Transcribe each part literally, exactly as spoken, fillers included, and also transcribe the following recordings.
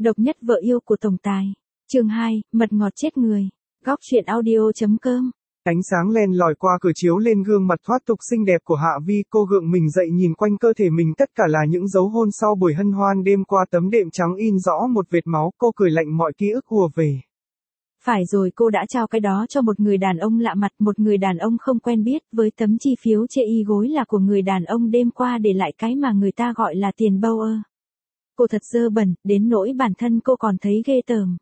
Độc nhất vợ yêu của tổng tài. Chương hai, mật ngọt chết người. Góc truyện audio chấm com. Ánh sáng len lỏi qua cửa chiếu lên gương mặt thoát tục xinh đẹp của Hạ Vi, cô gượng mình dậy nhìn quanh cơ thể mình, tất cả là những dấu hôn sau buổi hân hoan đêm qua, tấm đệm trắng in rõ một vệt máu, cô cười lạnh mọi ký ức ùa về. Phải rồi, cô đã trao cái đó cho một người đàn ông lạ mặt, một người đàn ông không quen biết, với tấm chi phiếu chê y gối là của người đàn ông đêm qua để lại cái mà người ta gọi là tiền bâu ơ. Cô thật dơ bẩn, đến nỗi bản thân cô còn thấy ghê tởm.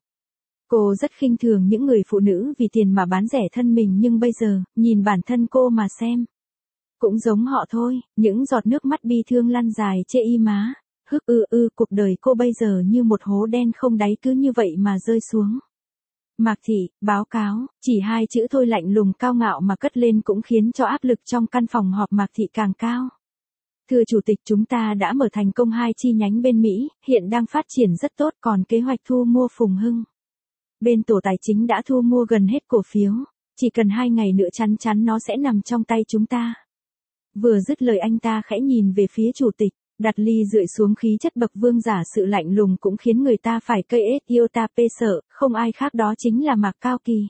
Cô rất khinh thường những người phụ nữ vì tiền mà bán rẻ thân mình, nhưng bây giờ, nhìn bản thân cô mà xem. Cũng giống họ thôi, những giọt nước mắt bi thương lăn dài chê y má. Hức ư ư, cuộc đời cô bây giờ như một hố đen không đáy, cứ như vậy mà rơi xuống. Mạc Thị, báo cáo, chỉ hai chữ thôi lạnh lùng cao ngạo mà cất lên cũng khiến cho áp lực trong căn phòng họp Mạc Thị càng cao. Thưa Chủ tịch, chúng ta đã mở thành công hai chi nhánh bên Mỹ, hiện đang phát triển rất tốt, còn kế hoạch thu mua Phùng Hưng. Bên tổ tài chính đã thu mua gần hết cổ phiếu, chỉ cần hai ngày nữa chắn chắn nó sẽ nằm trong tay chúng ta. Vừa dứt lời anh ta khẽ nhìn về phía Chủ tịch, đặt ly rượi xuống, khí chất bậc vương giả, sự lạnh lùng cũng khiến người ta phải cây ết yêu ta pê sợ, không ai khác đó chính là Mạc Cao Kỳ.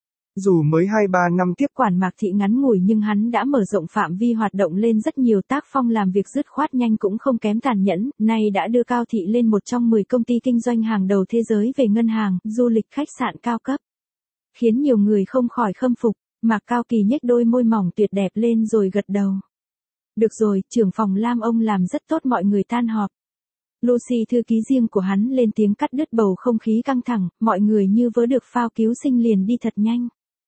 Dù mới hai ba năm tiếp quản Mạc Thị ngắn ngủi nhưng hắn đã mở rộng phạm vi hoạt động lên rất nhiều, tác phong làm việc dứt khoát nhanh cũng không kém tàn nhẫn, nay đã đưa Cao Thị lên một trong mười công ty kinh doanh hàng đầu thế giới về ngân hàng, du lịch, khách sạn cao cấp. Khiến nhiều người không khỏi khâm phục. Mạc Cao Kỳ nhếch đôi môi mỏng tuyệt đẹp lên rồi gật đầu. Được rồi, trưởng phòng Lam ông làm rất tốt. Mọi người tan họp. Lucy, thư ký riêng của hắn, lên tiếng cắt đứt bầu không khí căng thẳng, mọi người như vớ được phao cứu sinh liền đi thật nhanh.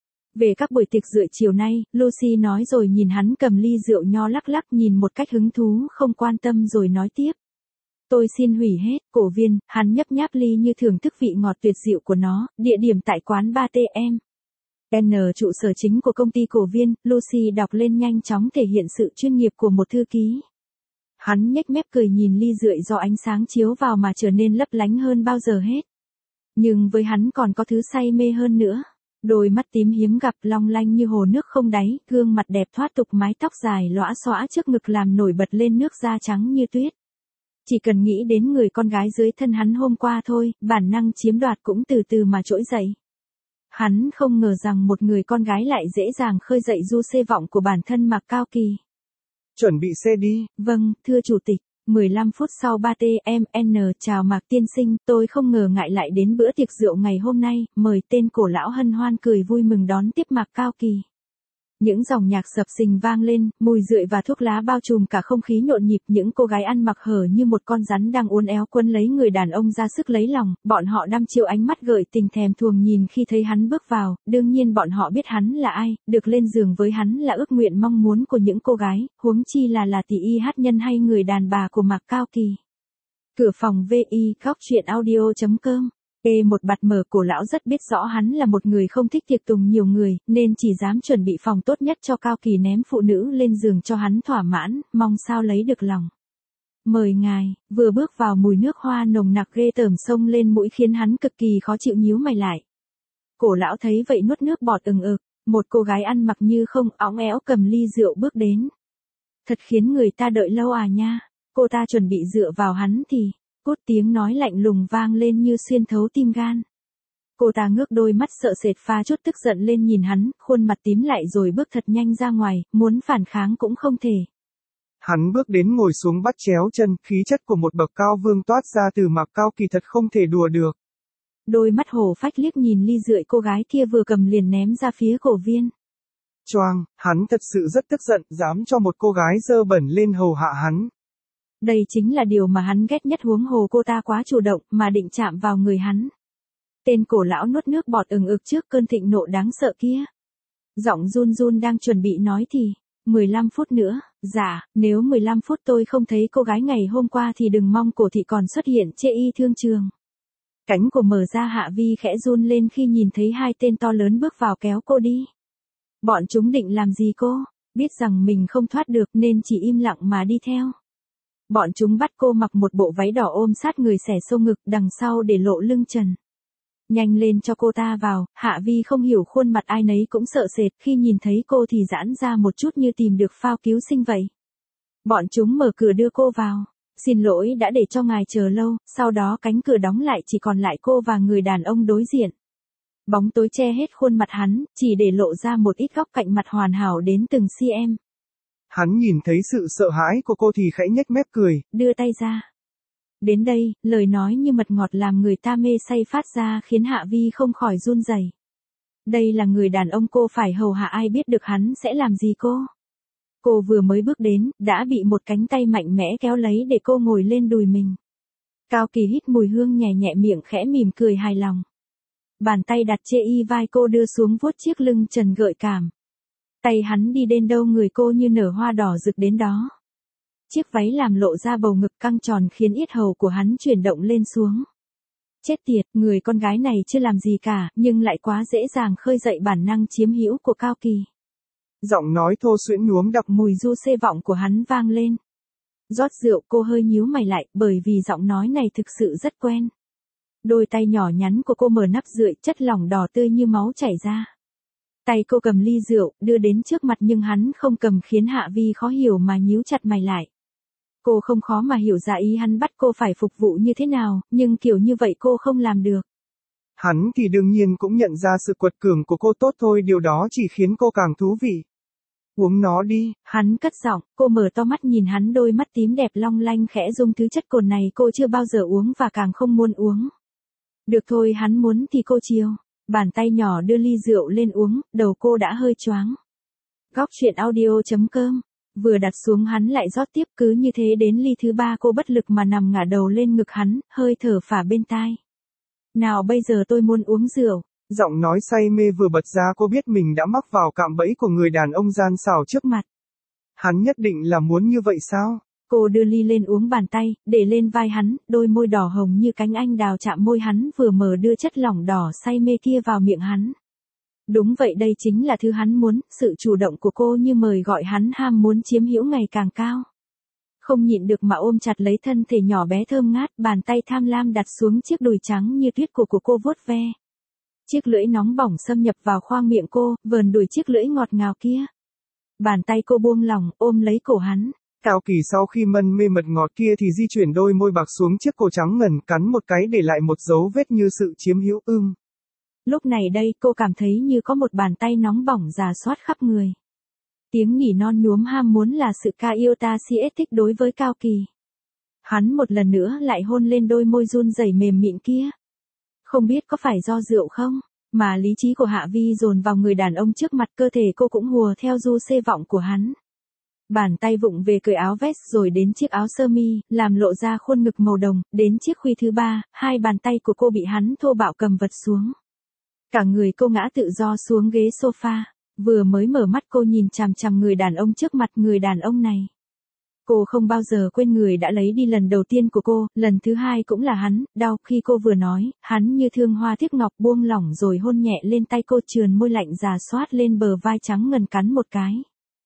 Về các buổi tiệc rượu chiều nay, Lucy nói rồi nhìn hắn cầm ly rượu nho lắc lắc, nhìn một cách hứng thú không quan tâm rồi nói tiếp. Tôi xin hủy hết. Cổ Viên, hắn nhấp nháp ly như thưởng thức vị ngọt tuyệt diệu của nó, địa điểm tại quán ba T M. N, trụ sở chính của công ty Cổ Viên. Lucy đọc lên nhanh chóng, thể hiện sự chuyên nghiệp của một thư ký. Hắn nhếch mép cười nhìn ly rượu do ánh sáng chiếu vào mà trở nên lấp lánh hơn bao giờ hết. Nhưng với hắn còn có thứ say mê hơn nữa. Đôi mắt tím hiếm gặp, long lanh như hồ nước không đáy, gương mặt đẹp thoát tục, mái tóc dài lõa xõa trước ngực làm nổi bật lên nước da trắng như tuyết. Chỉ cần nghĩ đến người con gái dưới thân hắn hôm qua thôi, bản năng chiếm đoạt cũng từ từ mà trỗi dậy. Hắn không ngờ rằng một người con gái lại dễ dàng khơi dậy du xê vọng của bản thân Mạc Cao Kỳ. Chuẩn bị xe đi. Vâng, thưa Chủ tịch. mười lăm phút sau ba T M N, chào Mạc tiên sinh, tôi không ngờ ngại lại đến bữa tiệc rượu ngày hôm nay, mời. Tên cổ lão hân hoan cười vui mừng đón tiếp Mạc Cao Kỳ. Những dòng nhạc sập sình vang lên, mùi rượu và thuốc lá bao trùm cả không khí nhộn nhịp, những cô gái ăn mặc hở như một con rắn đang uốn éo quấn lấy người đàn ông ra sức lấy lòng, bọn họ đăm chiêu ánh mắt gợi tình thèm thuồng nhìn khi thấy hắn bước vào, đương nhiên bọn họ biết hắn là ai, được lên giường với hắn là ước nguyện mong muốn của những cô gái, huống chi là là tỷ y hát nhân hay người đàn bà của Mạc Cao Kỳ. Cửa phòng vê i, góc truyện audio chấm com. E một bạt mở, cổ lão rất biết rõ hắn là một người không thích tiệc tùng nhiều người, nên chỉ dám chuẩn bị phòng tốt nhất cho Cao Kỳ, ném phụ nữ lên giường cho hắn thỏa mãn, mong sao lấy được lòng. Mời ngài. Vừa bước vào, mùi nước hoa nồng nặc ghê tởm xông lên mũi khiến hắn cực kỳ khó chịu, nhíu mày lại. Cổ lão thấy vậy nuốt nước bọt ừng ực, một cô gái ăn mặc như không, óng éo cầm ly rượu bước đến. Thật khiến người ta đợi lâu à nha. Cô ta chuẩn bị dựa vào hắn thì... Cốt tiếng nói lạnh lùng vang lên như xuyên thấu tim gan. Cô ta ngước đôi mắt sợ sệt pha chút tức giận lên nhìn hắn, khuôn mặt tím lại rồi bước thật nhanh ra ngoài, muốn phản kháng cũng không thể. Hắn bước đến ngồi xuống bắt chéo chân, khí chất của một bậc cao vương toát ra từ Mạc Cao Kỳ thật không thể đùa được. Đôi mắt hổ phách liếc nhìn ly rượu cô gái kia vừa cầm liền ném ra phía Cổ Viên. Choang, hắn thật sự rất tức giận, dám cho một cô gái dơ bẩn lên hầu hạ hắn. Đây chính là điều mà hắn ghét nhất, huống hồ cô ta quá chủ động mà định chạm vào người hắn. Tên cổ lão nuốt nước bọt ừng ực trước cơn thịnh nộ đáng sợ kia. Giọng run run đang chuẩn bị nói thì, mười lăm phút nữa, dạ, nếu mười lăm phút tôi không thấy cô gái ngày hôm qua thì đừng mong Cổ thị còn xuất hiện chê y thương trường. Cánh cổ mở ra, Hạ Vi khẽ run lên khi nhìn thấy hai tên to lớn bước vào kéo cô đi. Bọn chúng định làm gì cô? Biết rằng mình không thoát được nên chỉ im lặng mà đi theo. Bọn chúng bắt cô mặc một bộ váy đỏ ôm sát người, xẻ xô ngực, đằng sau để lộ lưng trần. Nhanh lên cho cô ta vào. Hạ Vi không hiểu, khuôn mặt ai nấy cũng sợ sệt, khi nhìn thấy cô thì giãn ra một chút như tìm được phao cứu sinh vậy. Bọn chúng mở cửa đưa cô vào. Xin lỗi đã để cho ngài chờ lâu, sau đó cánh cửa đóng lại chỉ còn lại cô và người đàn ông đối diện. Bóng tối che hết khuôn mặt hắn, chỉ để lộ ra một ít góc cạnh mặt hoàn hảo đến từng cm. Hắn nhìn thấy sự sợ hãi của cô thì khẽ nhếch mép cười. Đưa tay ra. Đến đây, lời nói như mật ngọt làm người ta mê say phát ra khiến Hạ Vi không khỏi run rẩy. Đây là người đàn ông cô phải hầu hạ, ai biết được hắn sẽ làm gì cô. Cô vừa mới bước đến, đã bị một cánh tay mạnh mẽ kéo lấy để cô ngồi lên đùi mình. Cao Kỳ hít mùi hương nhẹ nhẹ, miệng khẽ mỉm cười hài lòng. Bàn tay đặt trên y vai cô đưa xuống vuốt chiếc lưng trần gợi cảm. Tay hắn đi đến đâu người cô như nở hoa đỏ rực đến đó. Chiếc váy làm lộ ra bầu ngực căng tròn khiến yết hầu của hắn chuyển động lên xuống. Chết tiệt, người con gái này chưa làm gì cả, nhưng lại quá dễ dàng khơi dậy bản năng chiếm hữu của Cao Kỳ. Giọng nói thô suyễn nhuốm đậm mùi du xê vọng của hắn vang lên. Rót rượu, cô hơi nhíu mày lại, bởi vì giọng nói này thực sự rất quen. Đôi tay nhỏ nhắn của cô mở nắp rượu, chất lỏng đỏ tươi như máu chảy ra. Tay cô cầm ly rượu, đưa đến trước mặt nhưng hắn không cầm khiến Hạ Vi khó hiểu mà nhíu chặt mày lại. Cô không khó mà hiểu ra ý hắn bắt cô phải phục vụ như thế nào, nhưng kiểu như vậy cô không làm được. Hắn thì đương nhiên cũng nhận ra sự quật cường của cô tốt thôi, điều đó chỉ khiến cô càng thú vị. Uống nó đi. Hắn cất giọng, cô mở to mắt nhìn hắn, đôi mắt tím đẹp long lanh khẽ rung, thứ chất cồn này cô chưa bao giờ uống và càng không muốn uống. Được thôi, hắn muốn thì cô chiều. Bàn tay nhỏ đưa ly rượu lên uống, đầu cô đã hơi choáng. Góc truyện audio chấm com. Vừa đặt xuống hắn lại rót tiếp, cứ như thế đến ly thứ ba cô bất lực mà nằm ngả đầu lên ngực hắn, hơi thở phả bên tai. Nào bây giờ tôi muốn uống rượu. Giọng nói say mê vừa bật ra, cô biết mình đã mắc vào cạm bẫy của người đàn ông gian xảo trước mặt. Hắn nhất định là muốn như vậy sao? Cô đưa ly lên uống, bàn tay để lên vai hắn, đôi môi đỏ hồng như cánh anh đào chạm môi hắn, vừa mở đưa chất lỏng đỏ say mê kia vào miệng hắn. Đúng vậy, đây chính là thứ hắn muốn, sự chủ động của cô như mời gọi hắn, ham muốn chiếm hữu ngày càng cao. Không nhịn được mà ôm chặt lấy thân thể nhỏ bé thơm ngát, bàn tay tham lam đặt xuống chiếc đùi trắng như tuyết của của cô vuốt ve. Chiếc lưỡi nóng bỏng xâm nhập vào khoang miệng cô, vờn đuổi chiếc lưỡi ngọt ngào kia. Bàn tay cô buông lỏng, ôm lấy cổ hắn. Cao Kỳ sau khi mân mê mật ngọt kia thì di chuyển đôi môi bạc xuống chiếc cổ trắng ngần, cắn một cái để lại một dấu vết như sự chiếm hữu. Ưm. Lúc này đây cô cảm thấy như có một bàn tay nóng bỏng rà soát khắp người. Tiếng nỉ non nhuốm ham muốn là sự ca yêu ta si thích đối với Cao Kỳ. Hắn một lần nữa lại hôn lên đôi môi run rẩy mềm mịn kia. Không biết có phải do rượu không, mà lý trí của Hạ Vi dồn vào người đàn ông trước mặt, cơ thể cô cũng hùa theo du xê vọng của hắn. Bàn tay vụng về cởi áo vest rồi đến chiếc áo sơ mi, làm lộ ra khuôn ngực màu đồng, đến chiếc khuy thứ ba, hai bàn tay của cô bị hắn thô bạo cầm vật xuống. Cả người cô ngã tự do xuống ghế sofa, vừa mới mở mắt cô nhìn chằm chằm người đàn ông trước mặt, người đàn ông này. Cô không bao giờ quên người đã lấy đi lần đầu tiên của cô, lần thứ hai cũng là hắn, đau khi cô vừa nói, hắn như thương hoa tiếc ngọc buông lỏng rồi hôn nhẹ lên tay cô, trườn môi lạnh rà soát lên bờ vai trắng ngần cắn một cái.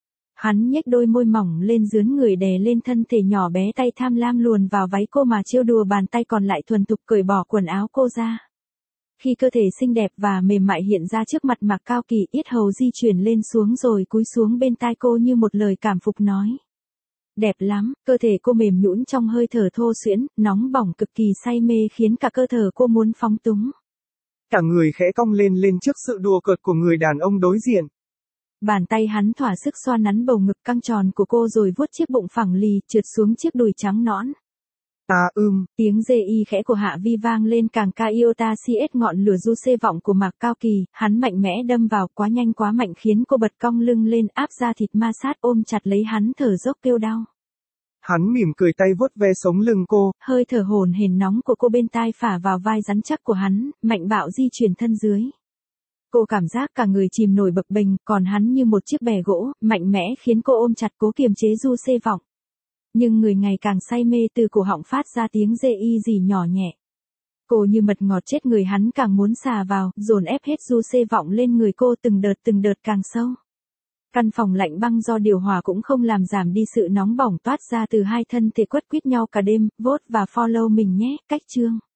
Hắn nhếch đôi môi mỏng lên dướn người đè lên thân thể nhỏ bé, tay tham lam luồn vào váy cô mà trêu đùa, bàn tay còn lại thuần thục cởi bỏ quần áo cô ra. Khi cơ thể xinh đẹp và mềm mại hiện ra trước mặt Mạc Cao Kỳ, yết hầu di chuyển lên xuống rồi cúi xuống bên tai cô như một lời cảm phục nói. Đẹp lắm, cơ thể cô mềm nhũn trong hơi thở thô suyễn, nóng bỏng cực kỳ say mê khiến cả cơ thể cô muốn phóng túng. Cả người khẽ cong lên lên trước sự đùa cợt của người đàn ông đối diện. Bàn tay hắn thỏa sức xoa nắn bầu ngực căng tròn của cô rồi vuốt chiếc bụng phẳng lì trượt xuống chiếc đùi trắng nõn. Ta ưm, tiếng dê y khẽ của Hạ Vi vang lên, càng ca yêu ta si ết ngọn lửa du xê vọng của Mạc Cao Kỳ, hắn mạnh mẽ đâm vào quá nhanh quá mạnh khiến cô bật cong lưng lên, áp ra thịt ma sát, ôm chặt lấy hắn thở dốc kêu đau. Hắn mỉm cười, tay vuốt ve sống lưng cô, hơi thở hổn hển nóng của cô bên tai phả vào vai rắn chắc của hắn, mạnh bạo di chuyển thân dưới. Cô cảm giác cả người chìm nổi bập bềnh, còn hắn như một chiếc bè gỗ, mạnh mẽ khiến cô ôm chặt cố kiềm chế du xê vọng. Nhưng người ngày càng say mê, từ cổ họng phát ra tiếng dê y gì nhỏ nhẹ. Cô như mật ngọt chết người, hắn càng muốn xà vào, dồn ép hết du xê vọng lên người cô từng đợt từng đợt càng sâu. Căn phòng lạnh băng do điều hòa cũng không làm giảm đi sự nóng bỏng toát ra từ hai thân thể quất quýt nhau cả đêm. Vote và follow mình nhé, cách chương.